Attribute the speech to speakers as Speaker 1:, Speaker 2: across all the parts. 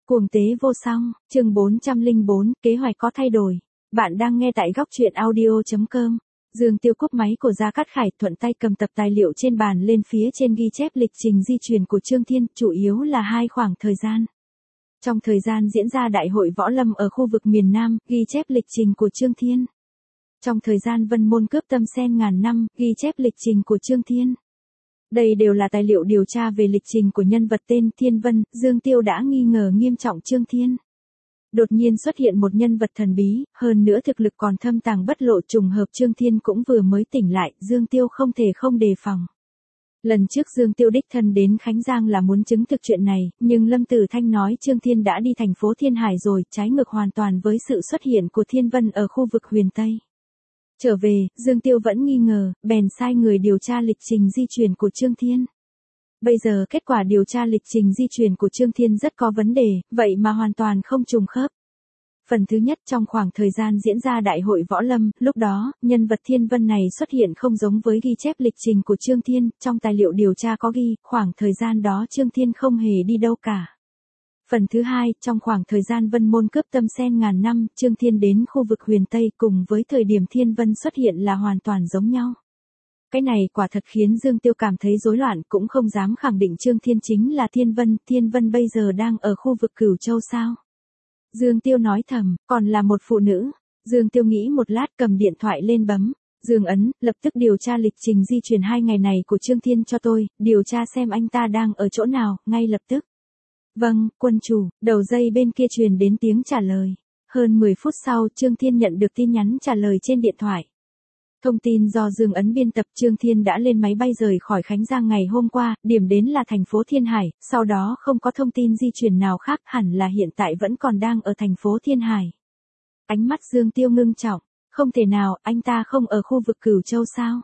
Speaker 1: Cuồng tế vô song, chương 404, kế hoạch có thay đổi. Bạn đang nghe tại góc truyện audio.com. Dương Tiêu cúp máy của Gia Cát Khải, thuận tay cầm tập tài liệu trên bàn lên phía trên ghi chép lịch trình di chuyển của Trương Thiên, chủ yếu là hai khoảng thời gian. Trong thời gian diễn ra đại hội võ lâm ở khu vực miền Nam, ghi chép lịch trình của Trương Thiên. Trong thời gian Vân Môn cướp Tâm Sen ngàn năm, ghi chép lịch trình của Trương Thiên. Đây đều là tài liệu điều tra về lịch trình của nhân vật tên Thiên Vân. Dương Tiêu đã nghi ngờ nghiêm trọng Trương Thiên. Đột nhiên xuất hiện một nhân vật thần bí, hơn nữa thực lực còn thâm tàng bất lộ, trùng hợp Trương Thiên cũng vừa mới tỉnh lại, Dương Tiêu không thể không đề phòng. Lần trước Dương Tiêu đích thân đến Khánh Giang là muốn chứng thực chuyện này, nhưng Lâm Tử Thanh nói Trương Thiên đã đi thành phố Thiên Hải rồi, trái ngược hoàn toàn với sự xuất hiện của Thiên Vân ở khu vực Huyền Tây. Trở về, Dương Tiêu vẫn nghi ngờ, bèn sai người điều tra lịch trình di chuyển của Trương Thiên. Bây giờ kết quả điều tra lịch trình di chuyển của Trương Thiên rất có vấn đề, vậy mà hoàn toàn không trùng khớp. Phần thứ nhất, trong khoảng thời gian diễn ra đại hội võ lâm, lúc đó, nhân vật Thiên Vân này xuất hiện không giống với ghi chép lịch trình của Trương Thiên, trong tài liệu điều tra có ghi, khoảng thời gian đó Trương Thiên không hề đi đâu cả. Phần thứ hai, trong khoảng thời gian Vân Môn cướp Tâm Sen ngàn năm, Trương Thiên đến khu vực Huyền Tây cùng với thời điểm Thiên Vân xuất hiện là hoàn toàn giống nhau. Cái này quả thật khiến Dương Tiêu cảm thấy rối loạn, cũng không dám khẳng định Trương Thiên chính là Thiên Vân bây giờ đang ở khu vực Cửu Châu sao? Dương Tiêu nói thầm, còn là một phụ nữ. Dương Tiêu nghĩ một lát, cầm điện thoại lên bấm. Dương ấn, lập tức điều tra lịch trình di chuyển 2 ngày này của Trương Thiên cho tôi, điều tra xem anh ta đang ở chỗ nào, ngay lập tức. Vâng, quân chủ. Đầu dây bên kia truyền đến tiếng trả lời. Hơn 10 phút sau, Trương Thiên nhận được tin nhắn trả lời trên điện thoại. Thông tin do Dương ấn biên tập, Trương Thiên đã lên máy bay rời khỏi Khánh Giang ngày hôm qua, điểm đến là thành phố Thiên Hải, sau đó không có thông tin di chuyển nào khác, hẳn là hiện tại vẫn còn đang ở thành phố Thiên Hải. Ánh mắt Dương Tiêu ngưng trọng, không thể nào, anh ta không ở khu vực Cửu Châu sao?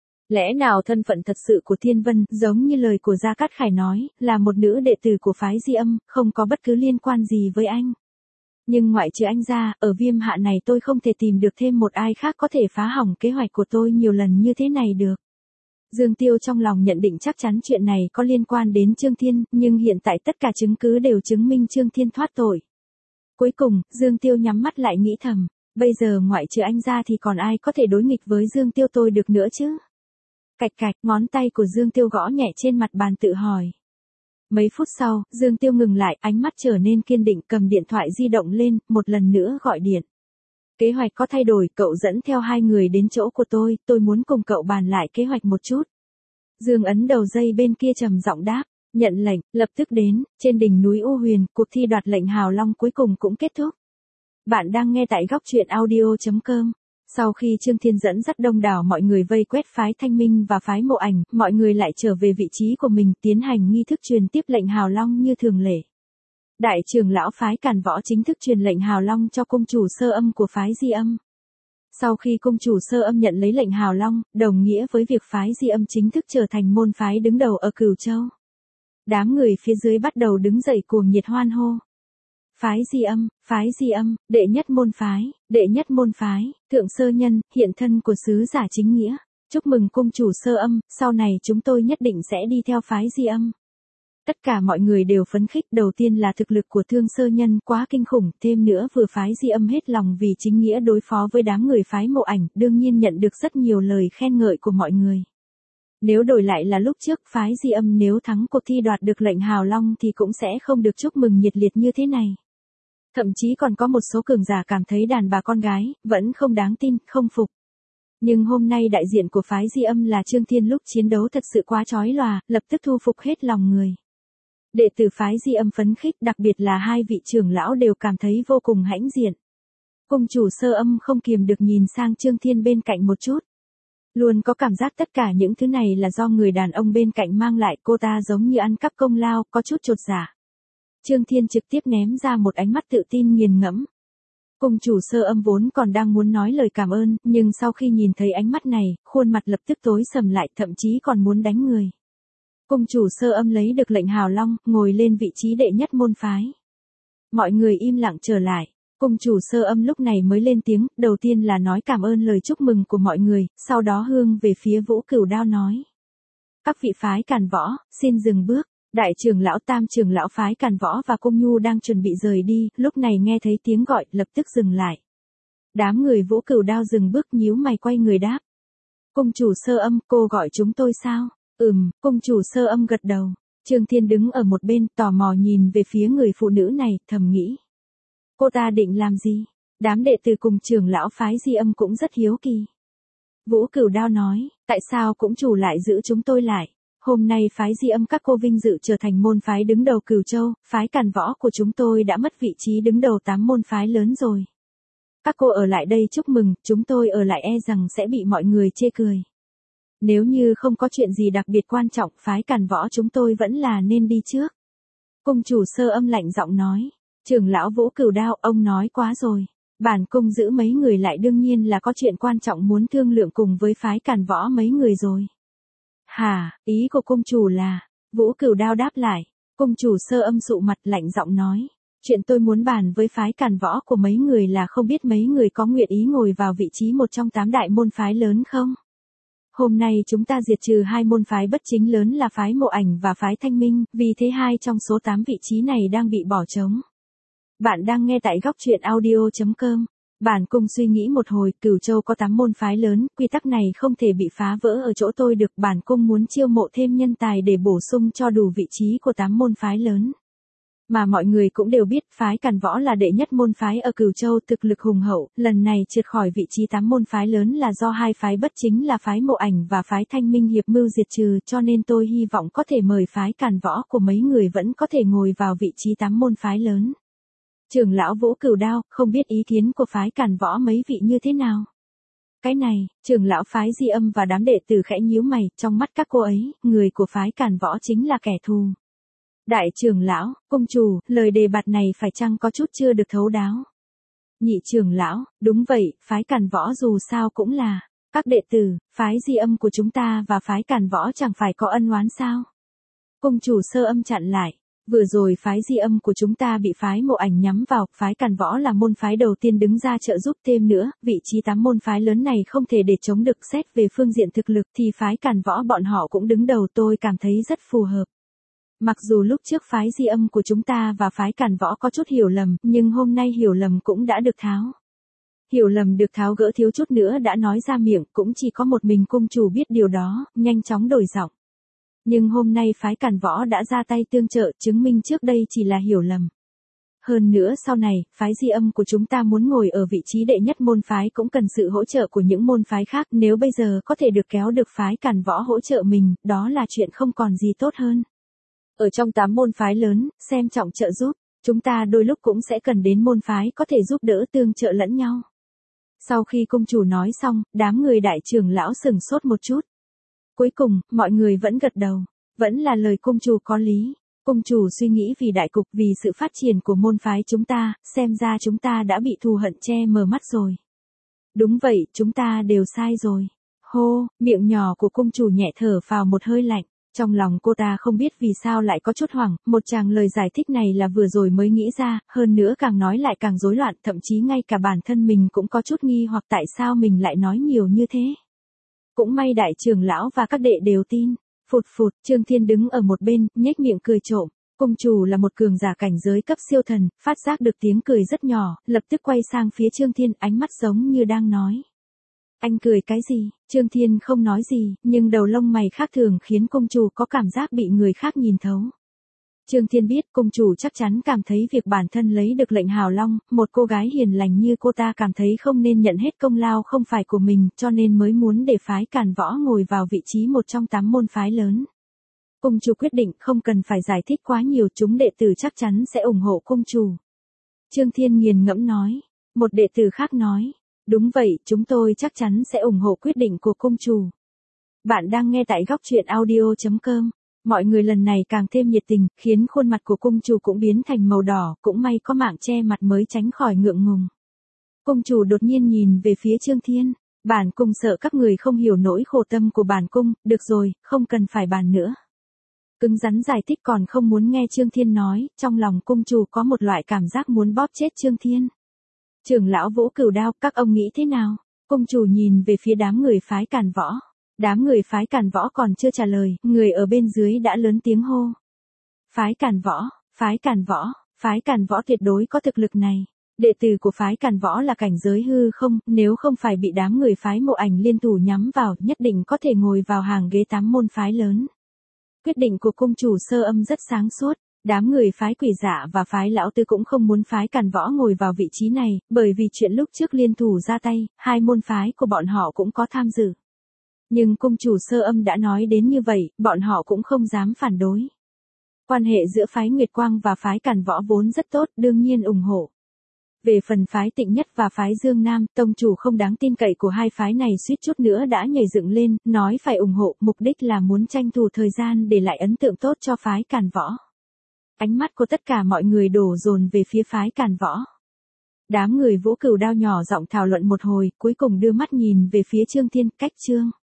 Speaker 1: Lẽ nào thân phận thật sự của Thiên Vân, giống như lời của Gia Cát Khải nói, là một nữ đệ tử của phái Di Âm, không có bất cứ liên quan gì với anh? Nhưng ngoại trừ anh ra, ở Viêm Hạ này tôi không thể tìm được thêm một ai khác có thể phá hỏng kế hoạch của tôi nhiều lần như thế này được. Dương Tiêu trong lòng nhận định chắc chắn chuyện này có liên quan đến Trương Thiên, nhưng hiện tại tất cả chứng cứ đều chứng minh Trương Thiên thoát tội. Cuối cùng, Dương Tiêu nhắm mắt lại nghĩ thầm, bây giờ ngoại trừ anh ra thì còn ai có thể đối nghịch với Dương Tiêu tôi được nữa chứ? Cạch cạch, ngón tay của Dương Tiêu gõ nhẹ trên mặt bàn tự hỏi. Mấy phút sau, Dương Tiêu ngừng lại, ánh mắt trở nên kiên định, cầm điện thoại di động lên, một lần nữa gọi điện. Kế hoạch có thay đổi, cậu dẫn theo 2 người đến chỗ của tôi muốn cùng cậu bàn lại kế hoạch một chút. Dương ấn đầu dây bên kia trầm giọng đáp, nhận lệnh, lập tức đến. Trên đỉnh núi U Huyền, cuộc thi đoạt lệnh Hào Long cuối cùng cũng kết thúc. Bạn đang nghe tại góc truyện audio.com. Sau khi Trương Thiên dẫn dắt đông đảo mọi người vây quét phái Thanh Minh và phái Mộ Ảnh, mọi người lại trở về vị trí của mình, tiến hành nghi thức truyền tiếp lệnh Hào Long như thường lệ. Đại trưởng lão phái Càn Võ chính thức truyền lệnh Hào Long cho cung chủ Sơ Âm của phái Di Âm. Sau khi cung chủ Sơ Âm nhận lấy lệnh Hào Long, đồng nghĩa với việc phái Di Âm chính thức trở thành môn phái đứng đầu ở Cửu Châu. Đám người phía dưới bắt đầu đứng dậy cuồng nhiệt hoan hô. Phái Di Âm, đệ nhất môn phái, thượng sơ nhân, hiện thân của sứ giả chính nghĩa. Chúc mừng cung chủ Sơ Âm, sau này chúng tôi nhất định sẽ đi theo phái Di Âm. Tất cả mọi người đều phấn khích, đầu tiên là thực lực của thương sơ nhân quá kinh khủng, thêm nữa vừa phái Di Âm hết lòng vì chính nghĩa đối phó với đám người phái Mộ Ảnh, đương nhiên nhận được rất nhiều lời khen ngợi của mọi người. Nếu đổi lại là lúc trước, phái Di Âm nếu thắng cuộc thi đoạt được lệnh Hào Long thì cũng sẽ không được chúc mừng nhiệt liệt như thế này. Thậm chí còn có một số cường giả cảm thấy đàn bà con gái, vẫn không đáng tin, không phục. Nhưng hôm nay đại diện của phái Di Âm là Trương Thiên lúc chiến đấu thật sự quá chói lòa, lập tức thu phục hết lòng người. Đệ tử phái Di Âm phấn khích, đặc biệt là 2 vị trưởng lão đều cảm thấy vô cùng hãnh diện. Cung chủ Sơ Âm không kiềm được nhìn sang Trương Thiên bên cạnh một chút. Luôn có cảm giác tất cả những thứ này là do người đàn ông bên cạnh mang lại, cô ta giống như ăn cắp công lao, có chút chột dạ. Trương Thiên trực tiếp ném ra một ánh mắt tự tin nghiền ngẫm. Cung chủ Sơ Âm vốn còn đang muốn nói lời cảm ơn, nhưng sau khi nhìn thấy ánh mắt này, khuôn mặt lập tức tối sầm lại, thậm chí còn muốn đánh người. Cung chủ Sơ Âm lấy được lệnh Hào Long, ngồi lên vị trí đệ nhất môn phái. Mọi người im lặng trở lại. Cung chủ Sơ Âm lúc này mới lên tiếng, đầu tiên là nói cảm ơn lời chúc mừng của mọi người, sau đó hướng về phía Vũ Cửu Đao nói. Các vị phái Càn Võ, xin dừng bước. Đại trưởng lão, tam trưởng lão phái Càn Võ và Cung Nhu đang chuẩn bị rời đi, lúc này nghe thấy tiếng gọi, lập tức dừng lại. Đám người Vũ Cửu Đao dừng bước nhíu mày quay người đáp. Cung chủ Sơ Âm, cô gọi chúng tôi sao? Cung chủ Sơ Âm gật đầu. Trương Thiên đứng ở một bên, tò mò nhìn về phía người phụ nữ này, thầm nghĩ. Cô ta định làm gì? Đám đệ tử cùng trưởng lão phái Di Âm cũng rất hiếu kỳ. Vũ Cửu Đao nói, tại sao cũng chủ lại giữ chúng tôi lại? Hôm nay phái Di Âm các cô vinh dự trở thành môn phái đứng đầu Cửu Châu, phái Càn Võ của chúng tôi đã mất vị trí đứng đầu 8 môn phái lớn rồi. Các cô ở lại đây chúc mừng, chúng tôi ở lại e rằng sẽ bị mọi người chê cười. Nếu như không có chuyện gì đặc biệt quan trọng, phái Càn Võ chúng tôi vẫn là nên đi trước. Cung chủ Sơ Âm lạnh giọng nói. Trưởng lão Vũ Cửu Đao, ông nói quá rồi. Bản cung giữ mấy người lại đương nhiên là có chuyện quan trọng muốn thương lượng cùng với phái Càn Võ mấy người rồi. Hả, ý của cung chủ là... Vũ Cửu Đao đáp lại. Cung chủ Sơ Âm sụ mặt lạnh giọng nói. Chuyện tôi muốn bàn với phái Càn Võ của mấy người là không biết mấy người có nguyện ý ngồi vào vị trí một trong 8 đại môn phái lớn không? Hôm nay chúng ta diệt trừ 2 môn phái bất chính lớn là phái Mộ Ảnh và phái Thanh Minh, vì thế 2 trong số 8 vị trí này đang bị bỏ trống. Bạn đang nghe tại góc truyện audio.com. Bản cung suy nghĩ một hồi, Cửu Châu có 8 môn phái lớn, quy tắc này không thể bị phá vỡ ở chỗ tôi được. Bản cung muốn chiêu mộ thêm nhân tài để bổ sung cho đủ vị trí của 8 môn phái lớn. Mà mọi người cũng đều biết phái Càn Võ là đệ nhất môn phái ở Cửu Châu, thực lực hùng hậu, lần này trượt khỏi vị trí 8 môn phái lớn là do 2 phái bất chính là phái Mộ Ảnh và phái Thanh Minh hiệp mưu diệt trừ, cho nên tôi hy vọng có thể mời phái Càn Võ của mấy người vẫn có thể ngồi vào vị trí 8 môn phái lớn. Trưởng lão Vũ Cửu Đao, không biết ý kiến của phái Càn Võ mấy vị như thế nào? Cái này, trưởng lão phái Di Âm và đám đệ tử khẽ nhíu mày, trong mắt các cô ấy, người của phái Càn Võ chính là kẻ thù. Đại trưởng lão, cung chủ, lời đề bạt này phải chăng có chút chưa được thấu đáo? Nhị trưởng lão, đúng vậy, phái Càn Võ dù sao cũng là các đệ tử, phái Di Âm của chúng ta và phái Càn Võ chẳng phải có ân oán sao? Cung chủ Sơ Âm chặn lại. Vừa rồi phái Di Âm của chúng ta bị phái Mộ Ảnh nhắm vào, phái Càn Võ là môn phái đầu tiên đứng ra trợ giúp, thêm nữa, vị trí 8 môn phái lớn này không thể để chống được, xét về phương diện thực lực thì phái Càn Võ bọn họ cũng đứng đầu, tôi cảm thấy rất phù hợp. Mặc dù lúc trước phái Di Âm của chúng ta và phái Càn Võ có chút hiểu lầm, nhưng hôm nay hiểu lầm cũng đã được tháo. Hiểu lầm được tháo gỡ, thiếu chút nữa đã nói ra miệng, cũng chỉ có một mình cung chủ biết điều đó, nhanh chóng đổi giọng. Nhưng hôm nay phái Càn Võ đã ra tay tương trợ, chứng minh trước đây chỉ là hiểu lầm. Hơn nữa sau này, phái Di Âm của chúng ta muốn ngồi ở vị trí đệ nhất môn phái cũng cần sự hỗ trợ của những môn phái khác, nếu bây giờ có thể được kéo được phái Càn Võ hỗ trợ mình, đó là chuyện không còn gì tốt hơn. Ở trong 8 môn phái lớn, xem trọng trợ giúp, chúng ta đôi lúc cũng sẽ cần đến môn phái có thể giúp đỡ tương trợ lẫn nhau. Sau khi cung chủ nói xong, đám người đại trưởng lão sửng sốt một chút. Cuối cùng, mọi người vẫn gật đầu. Vẫn là lời cung chủ có lý. Cung chủ suy nghĩ vì đại cục, vì sự phát triển của môn phái chúng ta, xem ra chúng ta đã bị thù hận che mờ mắt rồi. Đúng vậy, chúng ta đều sai rồi. Hô, miệng nhỏ của cung chủ nhẹ thở phào một hơi lạnh. Trong lòng cô ta không biết vì sao lại có chút hoảng, một tràng lời giải thích này là vừa rồi mới nghĩ ra, hơn nữa càng nói lại càng rối loạn, thậm chí ngay cả bản thân mình cũng có chút nghi hoặc tại sao mình lại nói nhiều như thế. Cũng may đại trưởng lão và các đệ đều tin. Phụt phụt, Trương Thiên đứng ở một bên, nhếch miệng cười trộm. Cung chủ là một cường giả cảnh giới cấp siêu thần, phát giác được tiếng cười rất nhỏ, lập tức quay sang phía Trương Thiên, ánh mắt giống như đang nói. Anh cười cái gì? Trương Thiên không nói gì, nhưng đầu lông mày khác thường khiến cung chủ có cảm giác bị người khác nhìn thấu. Trương Thiên biết cung chủ chắc chắn cảm thấy việc bản thân lấy được lệnh Hào Long, một cô gái hiền lành như cô ta cảm thấy không nên nhận hết công lao không phải của mình, cho nên mới muốn để phái Càn Võ ngồi vào vị trí một trong 8 môn phái lớn. Cung chủ quyết định không cần phải giải thích quá nhiều, chúng đệ tử chắc chắn sẽ ủng hộ cung chủ. Trương Thiên nghiền ngẫm nói. Một đệ tử khác nói. Đúng vậy, chúng tôi chắc chắn sẽ ủng hộ quyết định của cung chủ. Bạn đang nghe tại góc truyện audio.com. Mọi người lần này càng thêm nhiệt tình, khiến khuôn mặt của cung chủ cũng biến thành màu đỏ, cũng may có mạng che mặt mới tránh khỏi ngượng ngùng. Cung chủ đột nhiên nhìn về phía Trương Thiên. Bản cung sợ các người không hiểu nỗi khổ tâm của bản cung, được rồi, không cần phải bàn nữa. Cứng rắn giải thích còn không muốn nghe Trương Thiên nói, trong lòng cung chủ có một loại cảm giác muốn bóp chết Trương Thiên. Trưởng lão Vũ Cửu Đao, các ông nghĩ thế nào? Cung chủ nhìn về phía đám người phái Càn Võ. Đám người phái Càn Võ còn chưa trả lời, người ở bên dưới đã lớn tiếng hô. Phái Càn Võ tuyệt đối có thực lực này. Đệ tử của phái Càn Võ là cảnh giới hư không, nếu không phải bị đám người phái Mộ Ảnh liên thủ nhắm vào, nhất định có thể ngồi vào hàng ghế 8 môn phái lớn. Quyết định của cung chủ Sơ Âm rất sáng suốt, đám người phái Quỷ Dạ và phái Lão Tư cũng không muốn phái Càn Võ ngồi vào vị trí này, bởi vì chuyện lúc trước liên thủ ra tay, hai môn phái của bọn họ cũng có tham dự. Nhưng cung chủ Sơ Âm đã nói đến như vậy, bọn họ cũng không dám phản đối. Quan hệ giữa phái Nguyệt Quang và phái Càn Võ vốn rất tốt, đương nhiên ủng hộ. Về phần phái Tịnh Nhất và phái Dương Nam, tông chủ không đáng tin cậy của hai phái này suýt chút nữa đã nhảy dựng lên, nói phải ủng hộ, mục đích là muốn tranh thủ thời gian để lại ấn tượng tốt cho phái Càn Võ. Ánh mắt của tất cả mọi người đổ dồn về phía phái Càn Võ. Đám người Vũ Cửu Đao nhỏ giọng thảo luận một hồi, cuối cùng đưa mắt nhìn về phía Trương Thiên, Cách Trương.